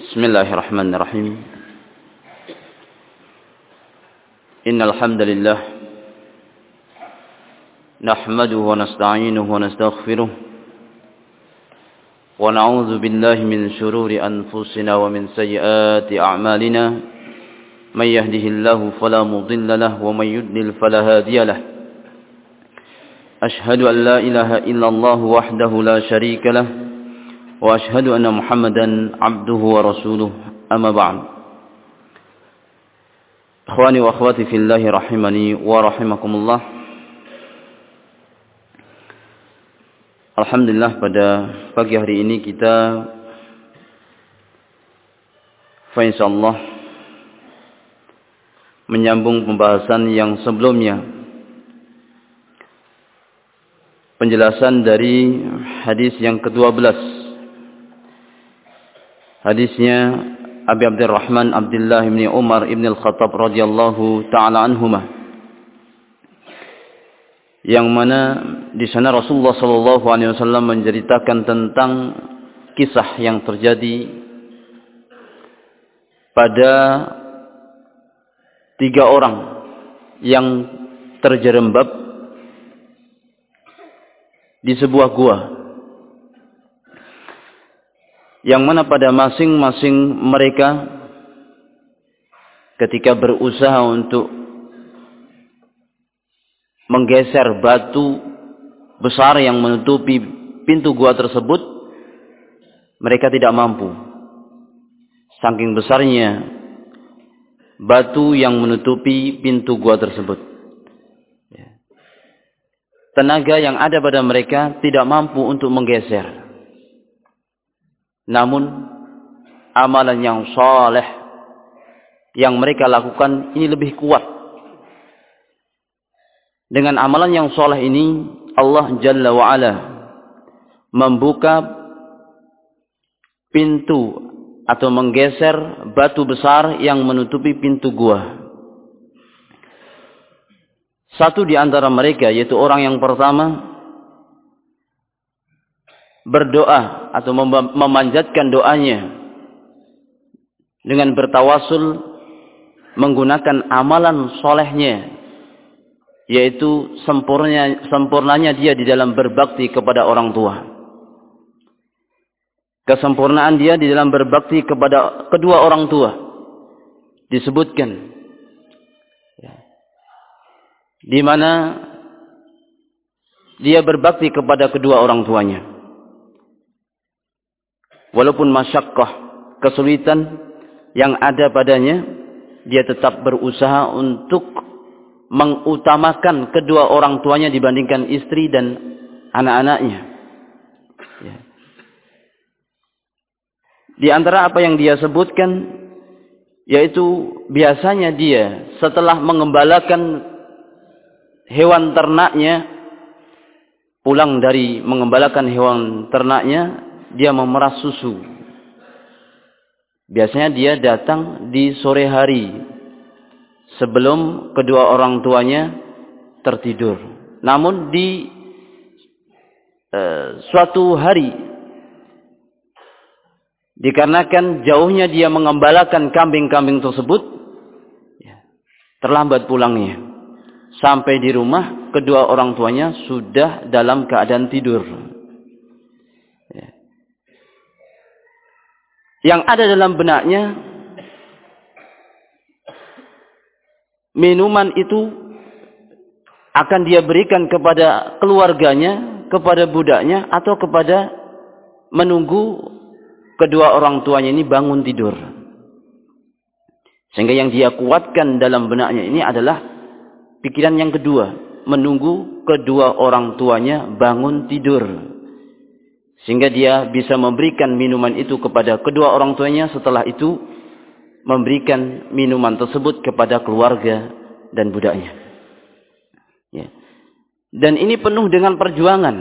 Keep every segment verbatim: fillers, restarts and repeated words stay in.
Bismillahirrahmanirrahim. Innal hamdalillah nahmaduhu wa nasta'inuhu wa nastaghfiruh wa na'udzu billahi min shururi anfusina wa min sayyiati a'malina may yahdihillahu fala mudilla lahu wa may yudlil fala hadiya lahu. Ashhadu an la ilaha illallah wahdahu la syarika lahu wa ashhadu anna Muhammadan abduhu wa rasuluh. Amma ba'd. Ikhwani wa akhwati fillahi rahimani wa rahimakumullah. Alhamdulillah, pada pagi hari ini kita insyaallah menyambung pembahasan yang sebelumnya, penjelasan dari hadis yang kedua belas. Hadisnya Abi Abdurrahman Abdullah bin Umar bin Al-Khattab radhiyallahu taala anhuma, yang mana di sana Rasulullah sallallahu alaihi wasallam menceritakan tentang kisah yang terjadi pada tiga orang yang terjerembab di sebuah gua, yang mana pada masing-masing mereka ketika berusaha untuk menggeser batu besar yang menutupi pintu gua tersebut, mereka tidak mampu. Saking besarnya batu yang menutupi pintu gua tersebut, tenaga yang ada pada mereka tidak mampu untuk menggeser. Namun amalan yang saleh yang mereka lakukan ini lebih kuat. Dengan amalan yang saleh ini Allah Jalla wa Ala membuka pintu atau menggeser batu besar yang menutupi pintu gua. Satu di antara mereka, yaitu orang yang pertama, berdoa atau memanjatkan doanya dengan bertawasul menggunakan amalan solehnya, yaitu sempurnanya, sempurnanya dia di dalam berbakti kepada orang tua, kesempurnaan dia di dalam berbakti kepada kedua orang tua disebutkan, di mana dia berbakti kepada kedua orang tuanya. Walaupun masyakkah, kesulitan yang ada padanya, dia tetap berusaha untuk mengutamakan kedua orang tuanya dibandingkan istri dan anak-anaknya. Ya. Di antara apa yang dia sebutkan, yaitu biasanya dia setelah mengembalakan hewan ternaknya, pulang dari mengembalakan hewan ternaknya, dia memerah susu. Biasanya dia datang di sore hari sebelum kedua orang tuanya tertidur. Namun di uh, suatu hari, dikarenakan jauhnya dia mengembalakan kambing-kambing tersebut, ya, terlambat pulangnya. Sampai di rumah, kedua orang tuanya sudah dalam keadaan tidur. Yang ada dalam benaknya, minuman itu akan dia berikan kepada keluarganya, kepada budaknya, atau kepada menunggu kedua orang tuanya ini bangun tidur. Sehingga yang dia kuatkan dalam benaknya ini adalah pikiran yang kedua, menunggu kedua orang tuanya bangun tidur. Sehingga dia bisa memberikan minuman itu kepada kedua orang tuanya, setelah itu memberikan minuman tersebut kepada keluarga dan budaknya. Ya. Dan ini penuh dengan perjuangan.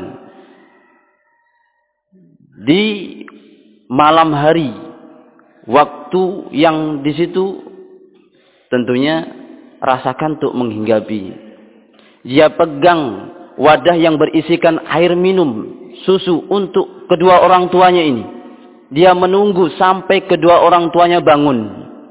Di malam hari, waktu yang di situ tentunya rasa kantuk menghinggapi. Dia pegang wadah yang berisikan air minum, susu untuk kedua orang tuanya ini. Dia menunggu sampai kedua orang tuanya bangun.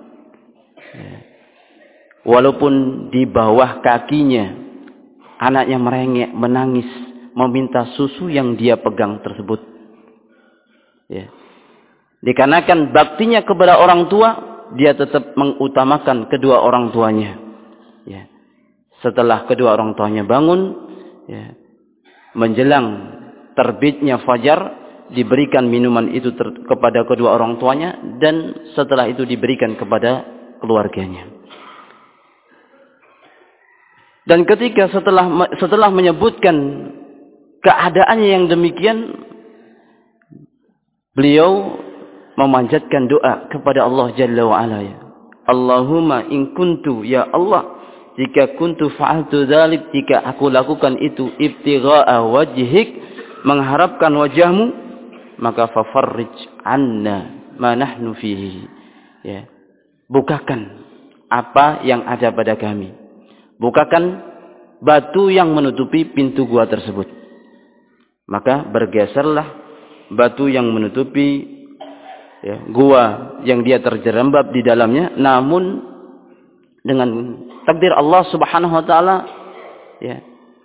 Walaupun di bawah kakinya anaknya merengek, menangis, meminta susu yang dia pegang tersebut. Ya. Dikarenakan baktinya kepada orang tua, dia tetap mengutamakan kedua orang tuanya. Ya. Setelah kedua orang tuanya bangun, ya, menjelang terbitnya fajar, diberikan minuman itu kepada kedua orang tuanya, dan setelah itu diberikan kepada keluarganya. Dan ketika setelah setelah menyebutkan keadaannya yang demikian, beliau memanjatkan doa kepada Allah Jalla wa Ala. Allahumma in kuntu, ya Allah, jika kuntu fa'altu dzalik, jika aku lakukan itu ibtigha'a wajhik, mengharapkan wajahmu, maka fafarrij anna ma nahnu fihi. Ya. Bukakan apa yang ada pada kami. Bukakan batu yang menutupi pintu gua tersebut. Maka bergeserlah batu yang menutupi, ya, gua yang dia terjerembab di dalamnya. Namun dengan takdir Allah Subhanahu wa taala, ya,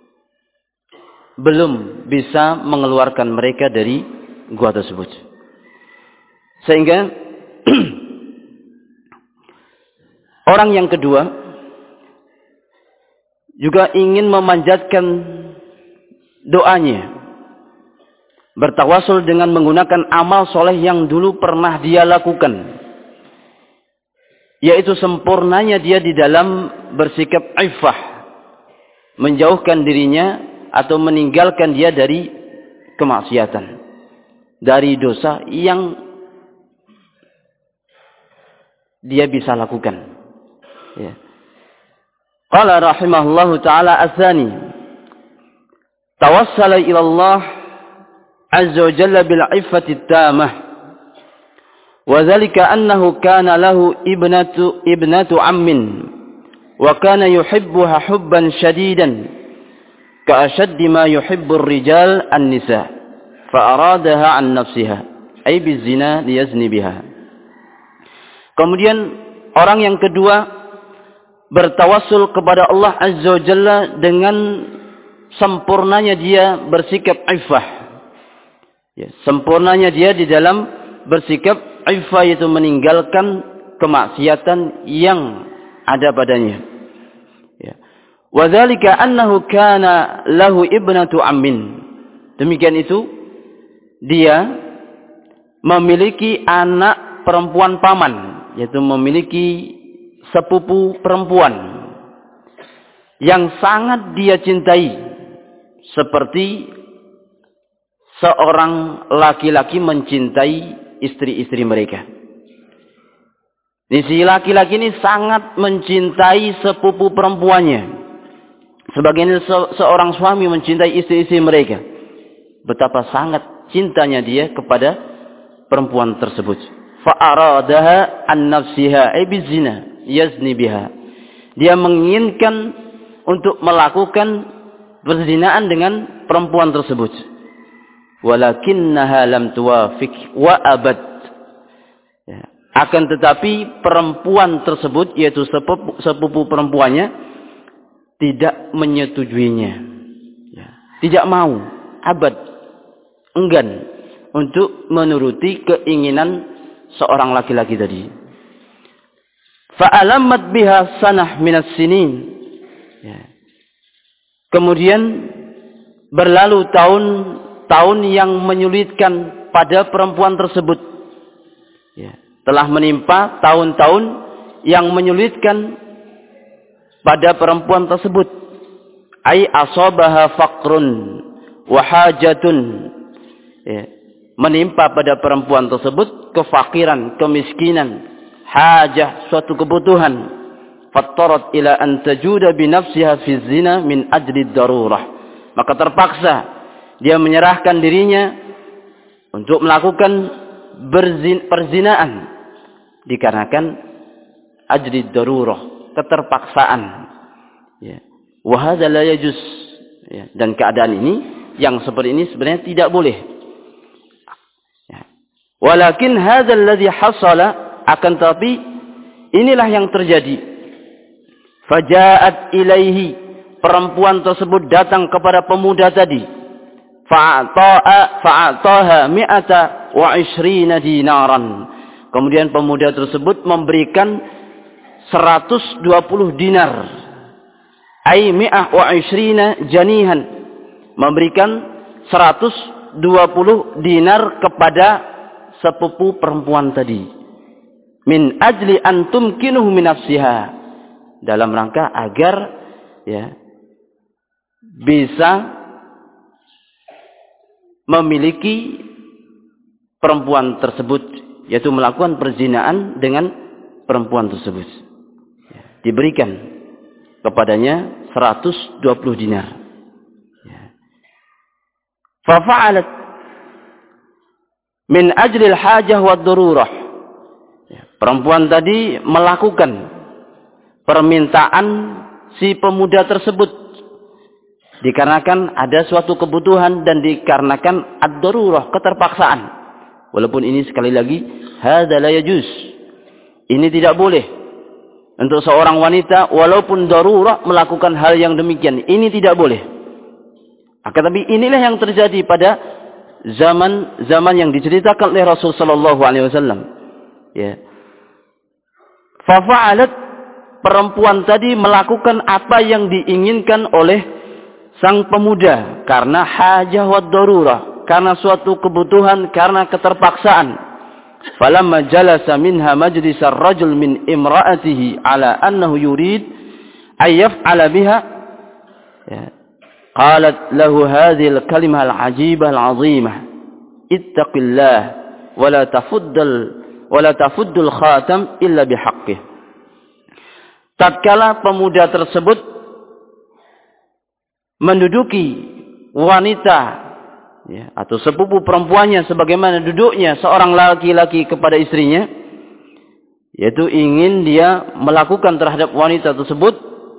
belum bisa mengeluarkan mereka dari gua tersebut. Sehingga orang yang kedua juga ingin memanjatkan doanya, bertawasul dengan menggunakan amal soleh yang dulu pernah dia lakukan, yaitu sempurnanya dia di dalam bersikap iffah, menjauhkan dirinya atau meninggalkan dia dari kemaksiatan, dari dosa yang dia bisa lakukan. Ya. Qala rahimahullahu ta'ala athani, tawassala ila Allah azza wa jalla bil iffati tamah, wa dhalika annahu kana lahu ibnatu ibnatu ammin, wa kana yuhibbuha hubban shadidan ka ashaddi ma yuhibbu ar-rijal an-nisa, fa aradaha an nafsiha ay bizina liyazni biha. Kemudian orang yang kedua bertawassul kepada Allah Azza wa Jalla dengan sempurnanya dia bersikap iffah. Ya, sempurnanya dia di dalam bersikap iffah, yaitu meninggalkan kemaksiatan yang ada padanya. Ya. Wa dzalika annahu kana lahu ibnatu ammin. Demikian itu dia memiliki anak perempuan paman, yaitu memiliki sepupu perempuan yang sangat dia cintai, seperti seorang laki-laki mencintai istri-istri mereka. Si laki-laki ini sangat mencintai sepupu perempuannya, sebagaimana se seorang suami mencintai istri-istri mereka. Betapa sangat cintanya dia kepada perempuan tersebut. Fa'aradaha an nafsiha ay bizina yazni biha. Dia menginginkan untuk melakukan perzinaan dengan perempuan tersebut. Walakinnaha lam tuwafiq wa abad. Ya. Akan tetapi perempuan tersebut, yaitu sepupu, sepupu perempuannya, tidak menyetujuinya. Ya. Tidak mau, abad, enggan untuk menuruti keinginan seorang laki-laki tadi. Fa'alamat biha sanah minas sinin. Ya. Kemudian berlalu tahun-tahun yang menyulitkan pada perempuan tersebut. Ya. Telah menimpa tahun-tahun yang menyulitkan pada perempuan tersebut. Ai asabaha faqrun wa hajatun. Ya. Menimpa pada perempuan tersebut kefakiran, kemiskinan, hajah, suatu kebutuhan. Fattarat ila an tajuda bi nafsiha fi zina min ajli darurah. Maka terpaksa dia menyerahkan dirinya untuk melakukan berzin, perzinaan dikarenakan ajli darurah, keterpaksaan. Ya. Wa hadza la yajuz. Ya. Dan keadaan ini, yang seperti ini sebenarnya tidak boleh. Ya. Walakin hadzal ladzi hasala, akan tapi inilah yang terjadi. Faja'at ilaihi, perempuan tersebut datang kepada pemuda tadi. Fa'ata'a fa'ataha mi'ata wa ishrina dinaran. Kemudian pemuda tersebut memberikan seratus dua puluh dinar. Ai mi'ah wa ishrina janihan. Memberikan seratus dua puluh dinar kepada sepupu perempuan tadi. Min ajli an tumkinuhu min nafsiha. Dalam rangka agar ya bisa memiliki perempuan tersebut, yaitu melakukan perzinaan dengan perempuan tersebut. Diberikan kepadanya seratus dua puluh dinar. Fa fa'alat min ajli al-hajah wa ad-darurah. Perempuan tadi melakukan permintaan si pemuda tersebut dikarenakan ada suatu kebutuhan dan dikarenakan ad-darurah, keterpaksaan. Walaupun ini sekali lagi hadza la yajuz. Ini tidak boleh untuk seorang wanita walaupun darurah melakukan hal yang demikian. Ini tidak boleh. Akan tapi inilah yang terjadi pada zaman zaman yang diceritakan oleh Rasul sallallahu alaihi wasallam. Ya. Fa fa'alat, perempuan tadi melakukan apa yang diinginkan oleh sang pemuda karena hajah wa darurah, karena suatu kebutuhan, karena keterpaksaan. Falamma jalasa minha majlis ar-rajul min imra'atihi ala annahu yurid ay yaf'ala biha, ya, qalat lahu hadhihi al-kalimah al-'ajibah al-'azimah, ittaqillah wa la tafuddal wa la tafuddul khatam illa bihaqqih. Tatkala pemuda tersebut menduduki wanita, ya, atau sepupu perempuannya sebagaimana duduknya seorang laki-laki kepada istrinya, yaitu ingin dia melakukan terhadap wanita tersebut,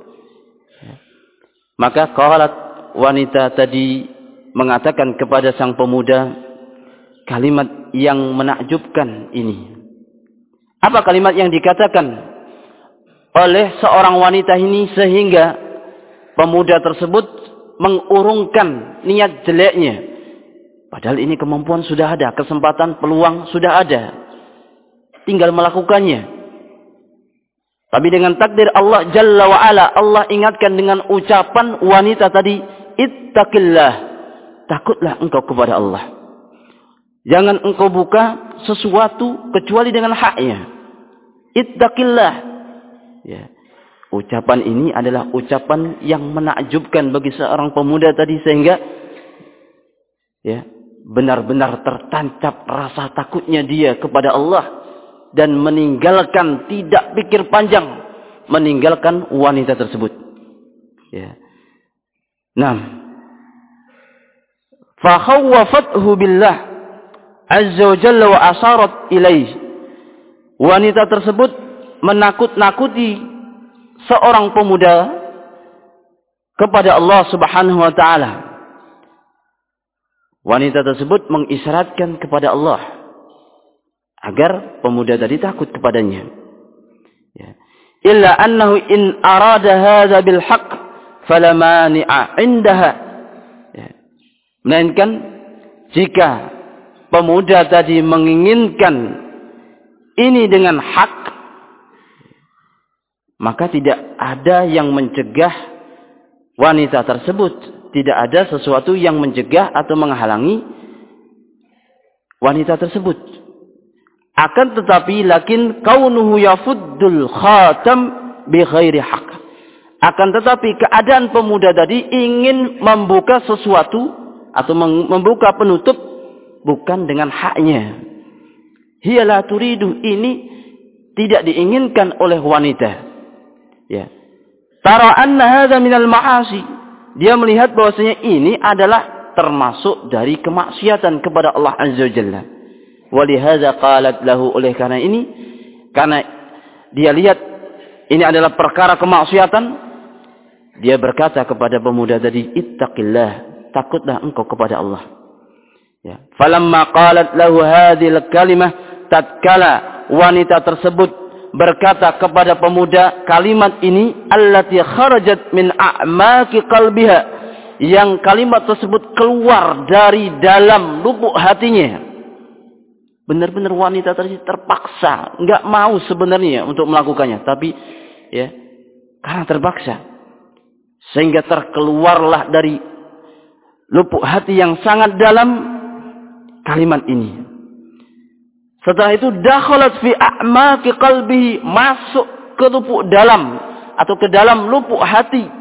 maka qalat, wanita tadi mengatakan kepada sang pemuda kalimat yang menakjubkan ini. Apa kalimat yang dikatakan oleh seorang wanita ini sehingga pemuda tersebut mengurungkan niat jeleknya? Padahal ini kemampuan sudah ada, kesempatan, peluang sudah ada, tinggal melakukannya. Tapi dengan takdir Allah Jalla wa Ala, Allah ingatkan dengan ucapan wanita tadi, ittaqillah, takutlah engkau kepada Allah. Jangan engkau buka sesuatu kecuali dengan haknya. Ittaqillah. Ya. Ucapan ini adalah ucapan yang menakjubkan bagi seorang pemuda tadi sehingga ya, benar-benar tertancap rasa takutnya dia kepada Allah dan meninggalkan, tidak pikir panjang, meninggalkan wanita tersebut. Ya. Nah, fa khawwafathu billah azza wa jalla wa asharat ilaih. Wanita tersebut menakut-nakuti seorang pemuda kepada Allah Subhanahu wa taala. Wanita tersebut mengisyaratkan kepada Allah agar pemuda tadi takut kepadanya. Ya. Illa annahu in arada hadza bil haqq fala mani'a indaha. Ya. Melainkan jika pemuda tadi menginginkan ini dengan hak, maka tidak ada yang mencegah wanita tersebut. Tidak ada sesuatu yang mencegah atau menghalangi wanita tersebut. Akan tetapi lakin kaunuhu yafuddul khatam bi ghairi haq. Akan tetapi keadaan pemuda tadi ingin membuka sesuatu atau membuka penutup bukan dengan haknya. Hiya la turidu, ini tidak diinginkan oleh wanita. Ya. Tara anna hadza minal ma'asi. Dia melihat bahwasanya ini adalah termasuk dari kemaksiatan kepada Allah Azza wa Jalla. Walihadza qalat lahu, oleh karena ini, karena dia lihat ini adalah perkara kemaksiatan, dia berkata kepada pemuda tadi, ittaqillah, takutlah engkau kepada Allah. Ya. Falamma qalat lahu hadhil kalimah, tatkala wanita tersebut berkata kepada pemuda kalimat ini, allati kharajat min a'maqi qalbiha, yang kalimat tersebut keluar dari dalam lubuk hatinya. Benar-benar wanita tadi terpaksa, enggak mau sebenarnya untuk melakukannya, tapi ya karena terpaksa sehingga terkeluarlah dari lubuk hati yang sangat dalam kalimat ini. Setelah itu dakhalat fi a'maqi qalbihi, masuk ke lubuk dalam atau ke dalam lubuk hati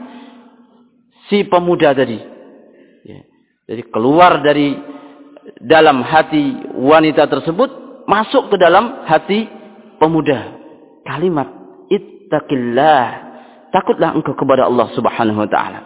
si pemuda tadi. Ya. Jadi keluar dari dalam hati wanita tersebut, masuk ke dalam hati pemuda. Kalimat ittaqillah, takutlah engkau kepada Allah Subhanahu wa taala.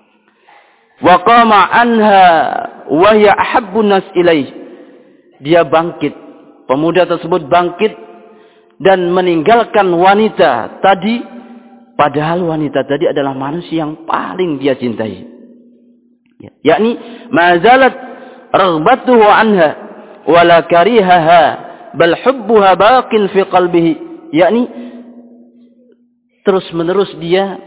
Wa qama anha wa hiya ahabbun nas ilaih. Dia bangkit, pemuda tersebut bangkit dan meninggalkan wanita tadi, padahal wanita tadi adalah manusia yang paling dia cintai. Ya, yakni mazalat raghbatuhu anha wala karihaha bal hubbuha baqin fi qalbihi, yakni terus menerus dia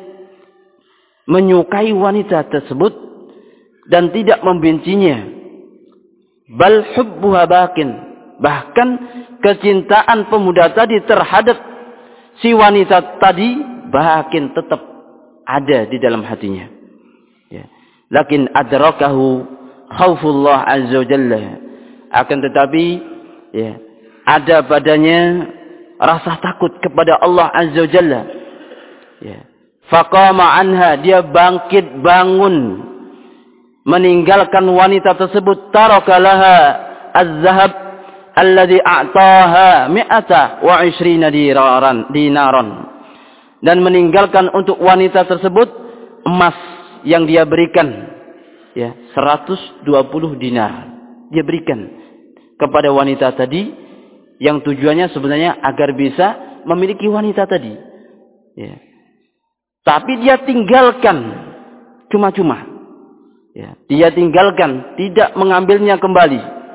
menyukai wanita tersebut dan tidak membencinya. Bal hubbuha baqin, bahkan kecintaan pemuda tadi terhadap si wanita tadi baqin, tetap ada di dalam hatinya. Ya. Lakin adrakahu khaufullah azza wa jalla, akan tetapi ya ada padanya rasa takut kepada Allah azza wa jalla. Ya. Faqama anha, dia bangkit bangun meninggalkan wanita tersebut. Taraka laha az-zahab alladhi a'taha mi'ata wa ishrina dinaran dinaran, dan meninggalkan untuk wanita tersebut emas yang dia berikan, ya, seratus dua puluh dinar dia berikan kepada wanita tadi, yang tujuannya sebenarnya agar bisa memiliki wanita tadi, ya. Tapi dia tinggalkan cuma-cuma. Ya, dia tinggalkan, tidak mengambilnya kembali.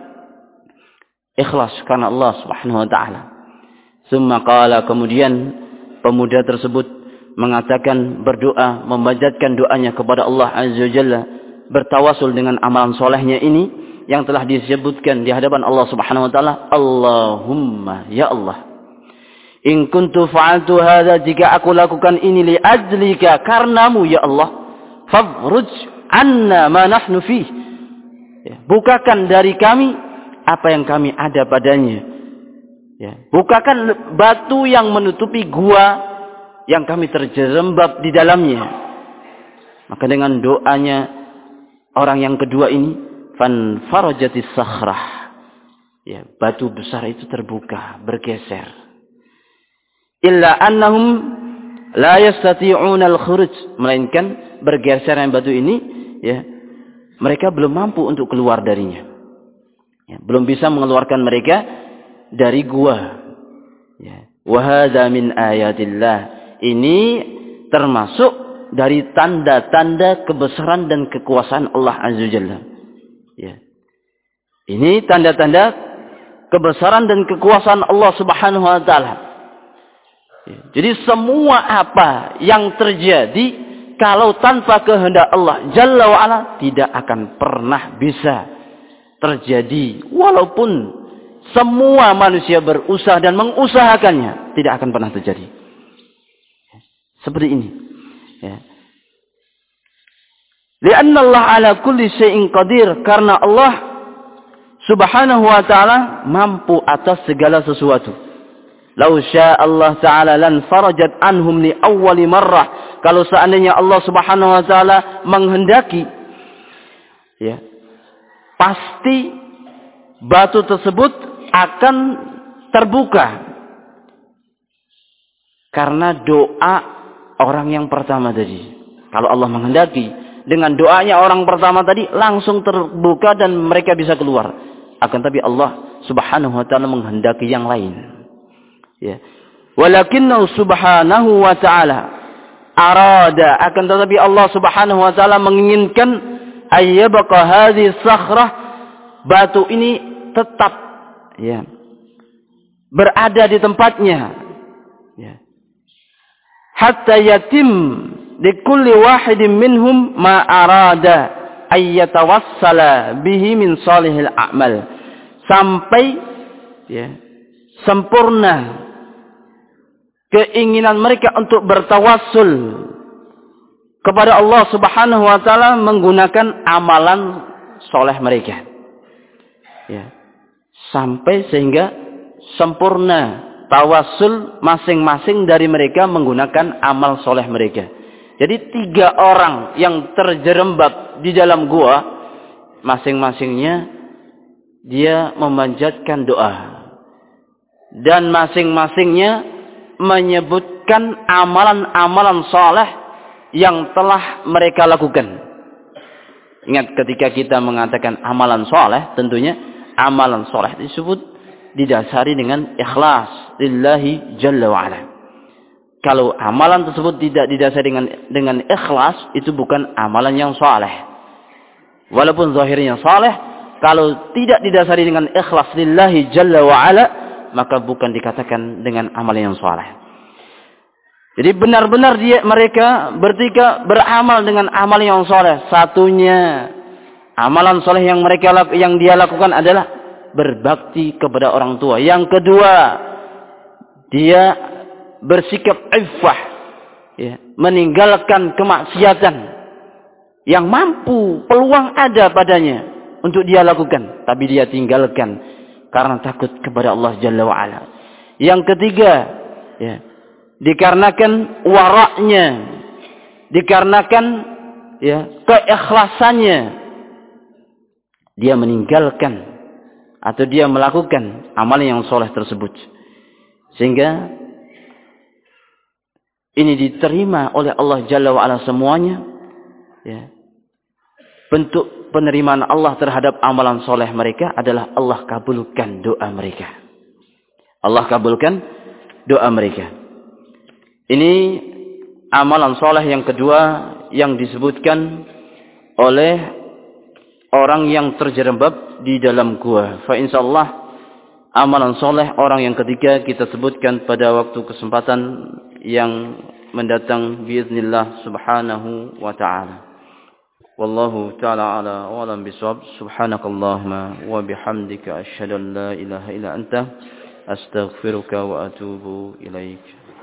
Ikhlas karena Allah Subhanahu wa taala. Summa qala, kemudian pemuda tersebut mengatakan, berdoa, memanjatkan doanya kepada Allah Azza wa Jalla, bertawasul dengan amalan solehnya ini yang telah disebutkan di hadapan Allah Subhanahu wa taala. Allahumma, ya Allah, in kuntu fa'altu hadza, jika aku lakukan ini li ajlika, karenamu ya Allah, fafruj anna ma nahnu fih, ya, bukakan dari kami apa yang kami ada padanya, ya, bukakan batu yang menutupi gua yang kami terjerembab di dalamnya. Maka dengan doanya orang yang kedua ini, fan farajatis sakhrah, ya, batu besar itu terbuka, bergeser. Illa annahum la yastati'una al-khuruj, melainkan bergeseran batu ini, ya, mereka belum mampu untuk keluar darinya, ya, belum bisa mengeluarkan mereka dari gua, ya. Wa hadza min ayatillah, ini termasuk dari tanda-tanda kebesaran dan kekuasaan Allah Azza wa Jalla, ya. Ini tanda-tanda kebesaran dan kekuasaan Allah Subhanahu wa taala. Ya. Jadi semua apa yang terjadi kalau tanpa kehendak Allah Jalla wa'ala tidak akan pernah bisa terjadi. Walaupun semua manusia berusaha dan mengusahakannya, tidak akan pernah terjadi. Seperti ini. Ya. Lianna Allah ala kulli syai'in qadir, karena Allah Subhanahu wa ta'ala mampu atas segala sesuatu. Lau syaa Allah ta'ala lan farajat anhum li awwali marrah. Kalau seandainya Allah Subhanahu wa ta'ala menghendaki, ya, pasti batu tersebut akan terbuka karena doa orang yang pertama tadi. Kalau Allah menghendaki, dengan doanya orang pertama tadi langsung terbuka dan mereka bisa keluar. Akan tapi Allah Subhanahu wa ta'ala menghendaki yang lain. Ya. Walakinnahu subhanahu wa ta'ala arada, akan tetapi Allah Subhanahu wa ta'ala menginginkan ayyabqa hadhihi sakhrah batu ini tetap ya berada di tempatnya ya. Hatta yatim li kulli wahidin minhum ma arada ay yatawassala bihi min salihil a'mal, sampai ya sempurna keinginan mereka untuk bertawassul kepada Allah Subhanahu wa taala menggunakan amalan soleh mereka. Ya. Sampai sehingga sempurna tawassul masing-masing dari mereka menggunakan amal soleh mereka. Jadi tiga orang yang terjerembab di dalam gua, masing-masingnya dia memanjatkan doa. Dan masing-masingnya menyebutkan amalan-amalan soleh yang telah mereka lakukan. Ingat, ketika kita mengatakan amalan soleh, tentunya amalan soleh disebut didasari dengan ikhlas lillahi jalla wa'ala. Kalau amalan tersebut tidak didasari dengan dengan ikhlas, itu bukan amalan yang soleh. Walaupun zahirnya soleh, kalau tidak didasari dengan ikhlas lillahi jalla wa'ala, maka bukan dikatakan dengan amalan yang soleh. Jadi benar-benar dia mereka bertiga beramal dengan amal yang soleh. Satunya, amalan soleh yang mereka yang dia lakukan adalah berbakti kepada orang tua. Yang kedua, dia bersikap iffah, ya, meninggalkan kemaksiatan yang mampu, peluang ada padanya untuk dia lakukan, tapi dia tinggalkan karena takut kepada Allah Jalla wa'ala. Yang ketiga, ya, dikarenakan waraknya, dikarenakan ya keikhlasannya, dia meninggalkan atau dia melakukan amalan yang soleh tersebut, sehingga ini diterima oleh Allah Jalla wa'ala semuanya. Ya. Bentuk penerimaan Allah terhadap amalan soleh mereka adalah Allah kabulkan doa mereka. Allah kabulkan doa mereka. Ini amalan soleh yang kedua yang disebutkan oleh orang yang terjerembab di dalam gua. Fa insyaallah amalan soleh orang yang ketiga kita sebutkan pada waktu kesempatan yang mendatang biiznillah subhanahu wa ta'ala. Wallahu ta'ala ala wa alam bisawab. Subhanakallahumma wa bihamdika asyhadu an la ilaha illa anta astaghfiruka wa atubu ilaik.